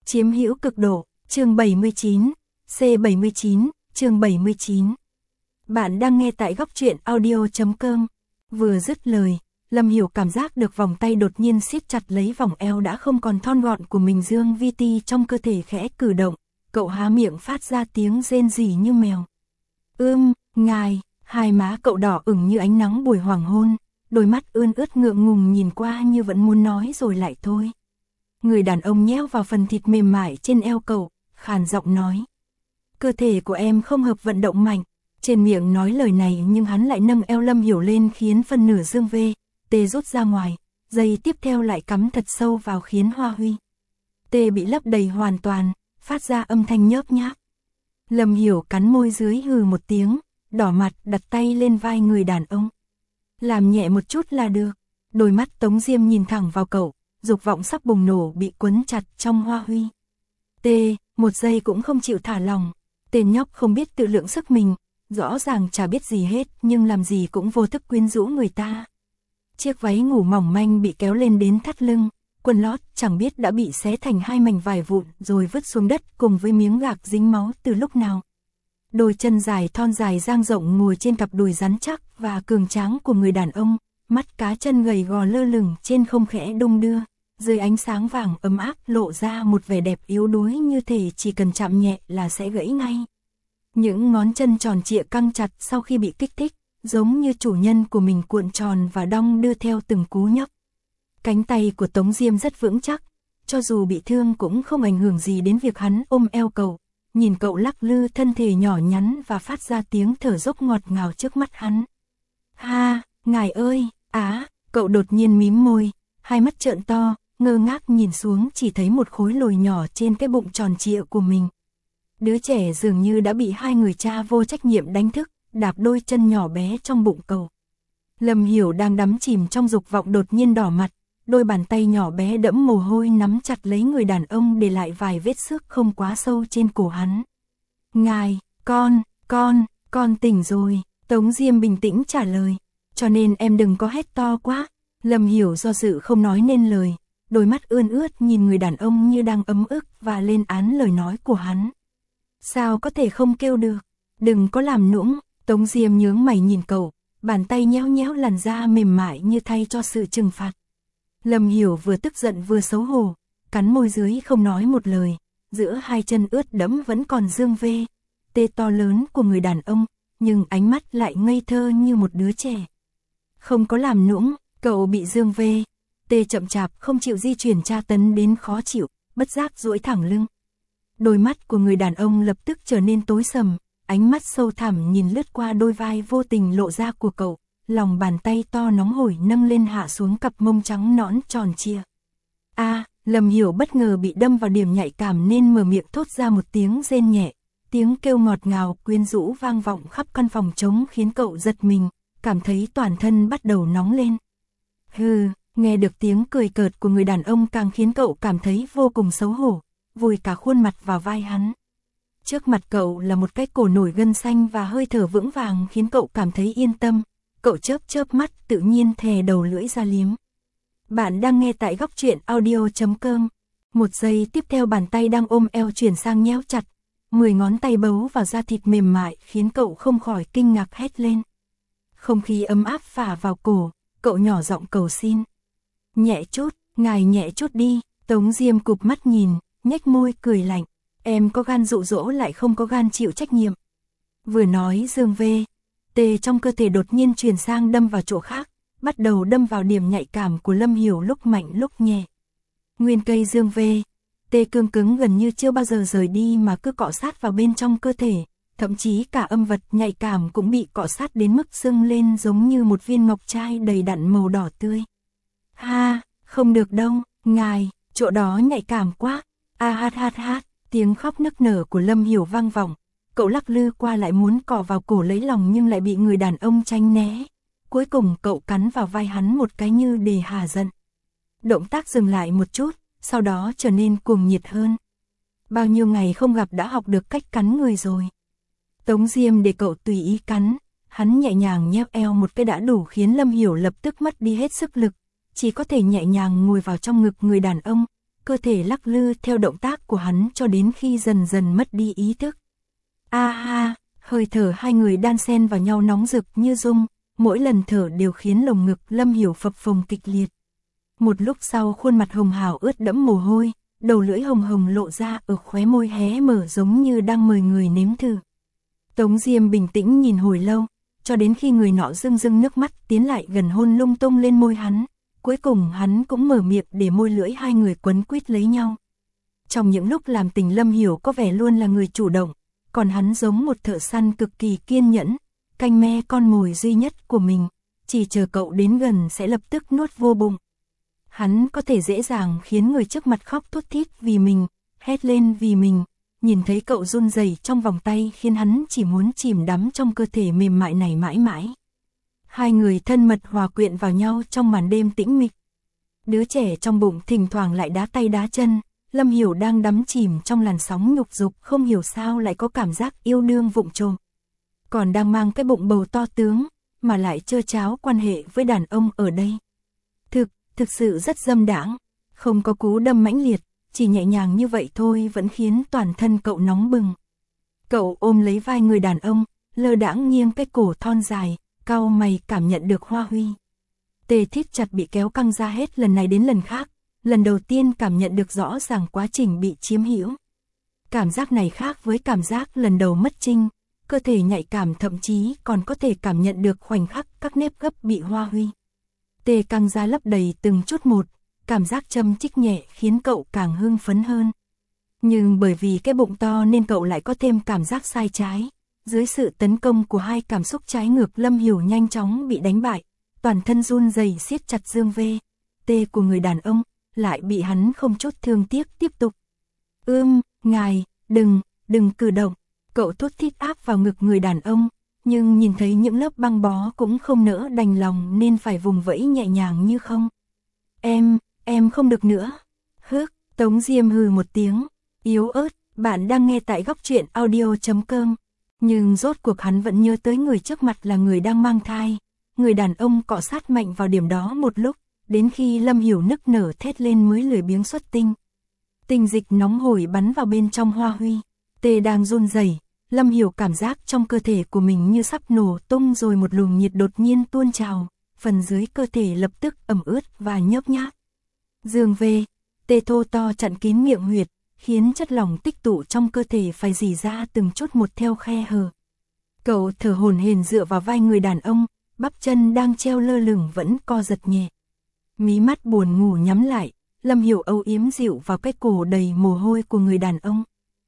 Chiếm hữu cực độ, chương 79, C79, chương 79. Bạn đang nghe tại góc truyện audio.com. Vừa dứt lời, Lâm Hiểu cảm giác được vòng tay đột nhiên siết chặt lấy vòng eo đã không còn thon gọn của mình. Dương Vi Ti trong cơ thể khẽ cử động, cậu há miệng phát ra tiếng rên rỉ như mèo. Ngài, hai má cậu đỏ ửng như ánh nắng buổi hoàng hôn, đôi mắt ươn ướt ngượng ngùng nhìn qua như vẫn muốn nói rồi lại thôi. Người đàn ông nhéo vào phần thịt mềm mại trên eo cậu, khàn giọng nói. Cơ thể của em không hợp vận động mạnh. Trên miệng nói lời này nhưng hắn lại nâng eo Lâm Hiểu lên khiến phân nửa dương tê rút ra ngoài, giây tiếp theo lại cắm thật sâu vào khiến Hoa Huy tê bị lấp đầy hoàn toàn, phát ra âm thanh nhớp nháp. Lâm Hiểu cắn môi dưới hừ một tiếng, đỏ mặt đặt tay lên vai người đàn ông. Làm nhẹ một chút là được. Đôi mắt Tống Diêm nhìn thẳng vào cậu, dục vọng sắp bùng nổ bị quấn chặt trong Hoa Huy tê, một giây cũng không chịu thả lòng. Tên nhóc không biết tự lượng sức mình, rõ ràng chả biết gì hết nhưng làm gì cũng vô thức quyến rũ người ta. Chiếc váy ngủ mỏng manh bị kéo lên đến thắt lưng, quần lót chẳng biết đã bị xé thành hai mảnh vải vụn rồi vứt xuống đất cùng với miếng gạc dính máu từ lúc nào. Đôi chân dài thon dài dang rộng ngồi trên cặp đùi rắn chắc và cường tráng của người đàn ông, mắt cá chân gầy gò lơ lửng trên không khẽ đung đưa, dưới ánh sáng vàng ấm áp lộ ra một vẻ đẹp yếu đuối như thể chỉ cần chạm nhẹ là sẽ gãy ngay. Những ngón chân tròn trịa căng chặt sau khi bị kích thích, giống như chủ nhân của mình cuộn tròn và đong đưa theo từng cú nhấp. Cánh tay của Tống Diêm rất vững chắc, cho dù bị thương cũng không ảnh hưởng gì đến việc hắn ôm eo cậu, nhìn cậu lắc lư thân thể nhỏ nhắn và phát ra tiếng thở dốc ngọt ngào trước mắt hắn. Ha, ngài ơi, cậu đột nhiên mím môi, hai mắt trợn to, ngơ ngác nhìn xuống chỉ thấy một khối lồi nhỏ trên cái bụng tròn trịa của mình. Đứa trẻ dường như đã bị hai người cha vô trách nhiệm đánh thức, đạp đôi chân nhỏ bé trong bụng cậu. Lâm Hiểu đang đắm chìm trong dục vọng đột nhiên đỏ mặt, đôi bàn tay nhỏ bé đẫm mồ hôi nắm chặt lấy người đàn ông để lại vài vết xước không quá sâu trên cổ hắn. Ngài, con tỉnh rồi, Tống Diêm bình tĩnh trả lời, cho nên em đừng có hét to quá. Lâm Hiểu do dự không nói nên lời, đôi mắt ươn ướt nhìn người đàn ông như đang ấm ức và lên án lời nói của hắn. Sao có thể không kêu được, đừng có làm nũng. Tống Diêm nhướng mày nhìn cậu, bàn tay nhéo nhéo làn da mềm mại như thay cho sự trừng phạt. Lâm Hiểu vừa tức giận vừa xấu hổ, cắn môi dưới không nói một lời, giữa hai chân ướt đẫm vẫn còn dương tê to lớn của người đàn ông, nhưng ánh mắt lại ngây thơ như một đứa trẻ. Không có làm nũng, cậu bị dương tê chậm chạp không chịu di chuyển tra tấn đến khó chịu, bất giác duỗi thẳng lưng. Đôi mắt của người đàn ông lập tức trở nên tối sầm, ánh mắt sâu thẳm nhìn lướt qua đôi vai vô tình lộ ra của cậu, lòng bàn tay to nóng hổi nâng lên hạ xuống cặp mông trắng nõn tròn trịa. Lâm Hiểu bất ngờ bị đâm vào điểm nhạy cảm nên mở miệng thốt ra một tiếng rên nhẹ, tiếng kêu ngọt ngào quyến rũ vang vọng khắp căn phòng trống khiến cậu giật mình, cảm thấy toàn thân bắt đầu nóng lên. Nghe được tiếng cười cợt của người đàn ông càng khiến cậu cảm thấy vô cùng xấu hổ, vùi cả khuôn mặt vào vai hắn. Trước mặt cậu là một cái cổ nổi gân xanh và hơi thở vững vàng khiến cậu cảm thấy yên tâm. Cậu chớp mắt tự nhiên thè đầu lưỡi ra liếm. Bạn đang nghe tại góc truyện audio.com. Một giây tiếp theo bàn tay đang ôm eo chuyển sang nhéo chặt. 10 ngón tay bấu vào da thịt mềm mại khiến cậu không khỏi kinh ngạc hét lên. Không khí ấm áp phả vào cổ, cậu nhỏ giọng cầu xin. Nhẹ chút, ngài nhẹ chút đi. Tống Diêm cụp mắt nhìn, nhếch môi cười lạnh. Em có gan dụ dỗ lại không có gan chịu trách nhiệm. Vừa nói dương tê trong cơ thể đột nhiên chuyển sang đâm vào chỗ khác, bắt đầu đâm vào điểm nhạy cảm của Lâm Hiểu lúc mạnh lúc nhẹ. Nguyên cây dương tê cương cứng gần như chưa bao giờ rời đi mà cứ cọ sát vào bên trong cơ thể, thậm chí cả âm vật nhạy cảm cũng bị cọ sát đến mức sưng lên giống như một viên ngọc trai đầy đặn màu đỏ tươi. Không được đâu, ngài, chỗ đó nhạy cảm quá. Tiếng khóc nức nở của Lâm Hiểu vang vọng, cậu lắc lư qua lại muốn cọ vào cổ lấy lòng nhưng lại bị người đàn ông tránh né. Cuối cùng cậu cắn vào vai hắn một cái như để hả giận. Động tác dừng lại một chút, sau đó trở nên cuồng nhiệt hơn. Bao nhiêu ngày không gặp đã học được cách cắn người rồi. Tống Diêm để cậu tùy ý cắn, hắn nhẹ nhàng nheo eo một cái đã đủ khiến Lâm Hiểu lập tức mất đi hết sức lực, chỉ có thể nhẹ nhàng ngồi vào trong ngực người đàn ông, cơ thể lắc lư theo động tác của hắn cho đến khi dần dần mất đi ý thức. A ha, hơi thở hai người đan xen vào nhau nóng rực như dung, mỗi lần thở đều khiến lồng ngực Lâm Hiểu phập phồng kịch liệt. Một lúc sau khuôn mặt hồng hào ướt đẫm mồ hôi, đầu lưỡi hồng hồng lộ ra ở khóe môi hé mở giống như đang mời người nếm thử. Tống Diêm bình tĩnh nhìn hồi lâu, cho đến khi người nọ rưng rưng nước mắt tiến lại gần hôn lung tung lên môi hắn, cuối cùng hắn cũng mở miệng để môi lưỡi hai người quấn quýt lấy nhau. Trong những lúc làm tình Lâm Hiểu có vẻ luôn là người chủ động, còn hắn giống một thợ săn cực kỳ kiên nhẫn, canh me con mồi duy nhất của mình, chỉ chờ cậu đến gần sẽ lập tức nuốt vô bụng. Hắn có thể dễ dàng khiến người trước mặt khóc thút thít vì mình, hét lên vì mình, nhìn thấy cậu run rẩy trong vòng tay khiến hắn chỉ muốn chìm đắm trong cơ thể mềm mại này mãi mãi. Hai người thân mật hòa quyện vào nhau trong màn đêm tĩnh mịch. Đứa trẻ trong bụng thỉnh thoảng lại đá tay đá chân, Lâm Hiểu đang đắm chìm trong làn sóng nhục dục không hiểu sao lại có cảm giác yêu đương vụng trộm. Còn đang mang cái bụng bầu to tướng, mà lại chơ cháo quan hệ với đàn ông ở đây. Thực sự rất dâm đãng, không có cú đâm mãnh liệt, chỉ nhẹ nhàng như vậy thôi vẫn khiến toàn thân cậu nóng bừng. Cậu ôm lấy vai người đàn ông, lơ đãng nghiêng cái cổ thon dài, cau mày cảm nhận được hoa huy. Tê thít chặt bị kéo căng ra hết lần này đến lần khác, lần đầu tiên cảm nhận được rõ ràng quá trình bị chiếm hữu. Cảm giác này khác với cảm giác lần đầu mất trinh, cơ thể nhạy cảm thậm chí còn có thể cảm nhận được khoảnh khắc các nếp gấp bị hoa huy. Tê căng ra lấp đầy từng chút một, cảm giác châm chích nhẹ khiến cậu càng hưng phấn hơn. Nhưng bởi vì cái bụng to nên cậu lại có thêm cảm giác sai trái. Dưới sự tấn công của hai cảm xúc trái ngược Lâm Hiểu nhanh chóng bị đánh bại, toàn thân run rẩy siết chặt dương vê. Tê của người đàn ông, lại bị hắn không chút thương tiếc tiếp tục. Ngài, đừng cử động. Cậu thút thít áp vào ngực người đàn ông, nhưng nhìn thấy những lớp băng bó cũng không nỡ đành lòng nên phải vùng vẫy nhẹ nhàng như không. Em không được nữa. Tống Diêm hừ một tiếng, yếu ớt, bạn đang nghe tại góc truyện audio.com. Nhưng rốt cuộc hắn vẫn nhớ tới người trước mặt là người đang mang thai. Người đàn ông cọ sát mạnh vào điểm đó một lúc, đến khi Lâm Hiểu nức nở thét lên mới lười biếng xuất tinh. Tinh dịch nóng hổi bắn vào bên trong hoa huy. Tê đang run rẩy, Lâm Hiểu cảm giác trong cơ thể của mình như sắp nổ tung rồi một luồng nhiệt đột nhiên tuôn trào, phần dưới cơ thể lập tức ẩm ướt và nhớp nháp. Dương về, Tê thô to chặn kín miệng huyệt, khiến chất lỏng tích tụ trong cơ thể phải rỉ ra từng chút một theo khe hở. Cậu thở hổn hển dựa vào vai người đàn ông, bắp chân đang treo lơ lửng vẫn co giật nhẹ. Mí mắt buồn ngủ nhắm lại, Lâm Hiểu âu yếm dịu vào cái cổ đầy mồ hôi của người đàn ông.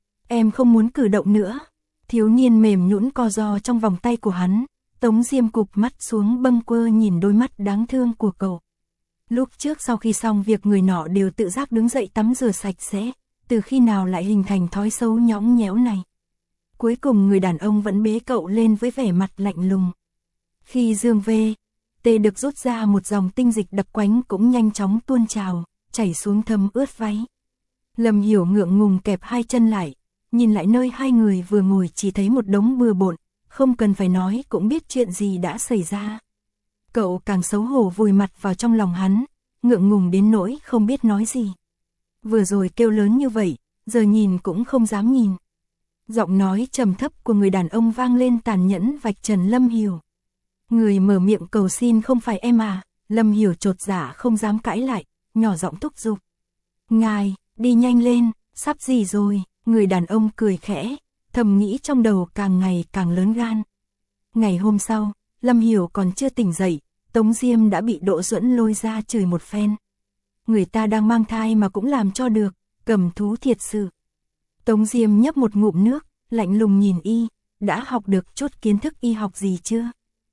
Em không muốn cử động nữa. Thiếu niên mềm nhũn co ro trong vòng tay của hắn, Tống Diêm cụp mắt xuống bâng quơ nhìn đôi mắt đáng thương của cậu. Lúc trước sau khi xong việc người nọ đều tự giác đứng dậy tắm rửa sạch sẽ, từ khi nào lại hình thành thói xấu nhõng nhẽo này. Cuối cùng người đàn ông vẫn bế cậu lên với vẻ mặt lạnh lùng. Khi dương về, Tê được rút ra một dòng tinh dịch đặc quánh cũng nhanh chóng tuôn trào, chảy xuống thấm ướt váy. Lâm Hiểu ngượng ngùng kẹp hai chân lại, nhìn lại nơi hai người vừa ngồi chỉ thấy một đống bừa bộn, không cần phải nói cũng biết chuyện gì đã xảy ra. Cậu càng xấu hổ vùi mặt vào trong lòng hắn, ngượng ngùng đến nỗi không biết nói gì. Vừa rồi kêu lớn như vậy, giờ nhìn cũng không dám nhìn. Giọng nói trầm thấp của người đàn ông vang lên tàn nhẫn vạch trần Lâm Hiểu. Người mở miệng cầu xin không phải em à? Lâm Hiểu chột dạ không dám cãi lại, nhỏ giọng thúc giục. Ngài, đi nhanh lên, sắp gì rồi? Người đàn ông cười khẽ, thầm nghĩ trong đầu càng ngày càng lớn gan. Ngày hôm sau, Lâm Hiểu còn chưa tỉnh dậy, Tống Diêm đã bị Đỗ Duẫn lôi ra chửi một phen. Người ta đang mang thai mà cũng làm cho được, cầm thú thiệt sự. Tống Diêm nhấp một ngụm nước, lạnh lùng nhìn y, đã học được chút kiến thức y học gì chưa?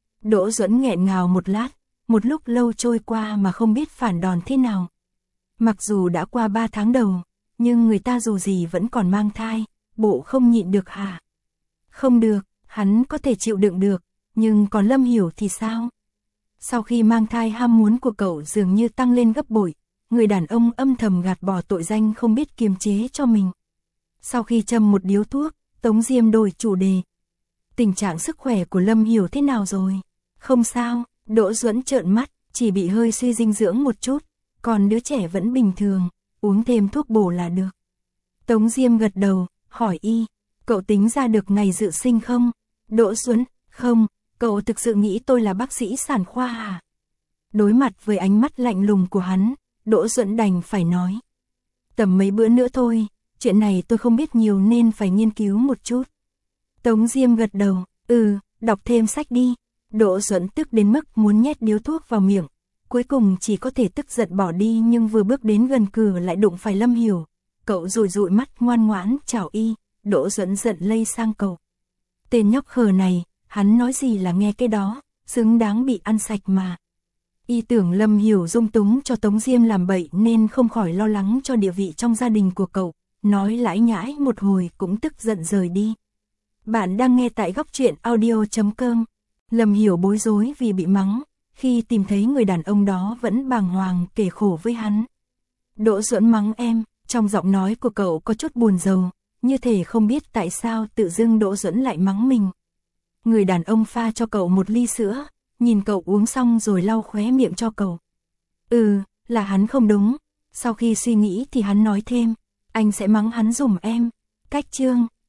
Đỗ Duẫn nghẹn ngào một lát, một lúc lâu trôi qua mà không biết phản đòn thế nào. Mặc dù đã qua 3 tháng đầu, nhưng người ta dù gì vẫn còn mang thai, bộ không nhịn được hả? Không được, hắn có thể chịu đựng được, nhưng còn Lâm Hiểu thì sao? Sau khi mang thai ham muốn của cậu dường như tăng lên gấp bội, người đàn ông âm thầm gạt bỏ tội danh không biết kiềm chế cho mình. Sau khi châm một điếu thuốc, Tống Diêm đổi chủ đề. Tình trạng sức khỏe của Lâm Hiểu thế nào rồi? Không sao, Đỗ Duẫn trợn mắt, chỉ bị hơi suy dinh dưỡng một chút, còn đứa trẻ vẫn bình thường. uống thêm thuốc bổ là được. Tống Diêm gật đầu, hỏi y, cậu tính ra được ngày dự sinh không? Đỗ Duẫn, không, cậu thực sự nghĩ tôi là bác sĩ sản khoa à? Đối mặt với ánh mắt lạnh lùng của hắn, Đỗ Duẫn đành phải nói. Tầm mấy bữa nữa thôi, chuyện này tôi không biết nhiều nên phải nghiên cứu một chút. Tống Diêm gật đầu, đọc thêm sách đi. Đỗ Duẫn tức đến mức muốn nhét điếu thuốc vào miệng, cuối cùng chỉ có thể tức giận bỏ đi nhưng vừa bước đến gần cửa lại đụng phải Lâm Hiểu. Cậu rụi rụi mắt ngoan ngoãn chào y, Đỗ Duẫn giận lây sang cậu. Tên nhóc khờ này, hắn nói gì là nghe cái đó, xứng đáng bị ăn sạch mà. Y tưởng Lâm Hiểu dung túng cho Tống Diêm làm bậy nên không khỏi lo lắng cho địa vị trong gia đình của cậu, nói lãi nhãi một hồi cũng tức giận rời đi. Bạn đang nghe tại góc truyện audio.com. Lâm Hiểu bối rối vì bị mắng, khi tìm thấy người đàn ông đó vẫn bàng hoàng kể khổ với hắn. Đỗ Duẫn mắng em, trong giọng nói của cậu có chút buồn rầu, như thể không biết tại sao tự dưng Đỗ Duẫn lại mắng mình. Người đàn ông pha cho cậu một ly sữa, nhìn cậu uống xong rồi lau khóe miệng cho cậu. Là hắn không đúng. Sau khi suy nghĩ thì hắn nói thêm, anh sẽ mắng hắn giùm em. Cách chương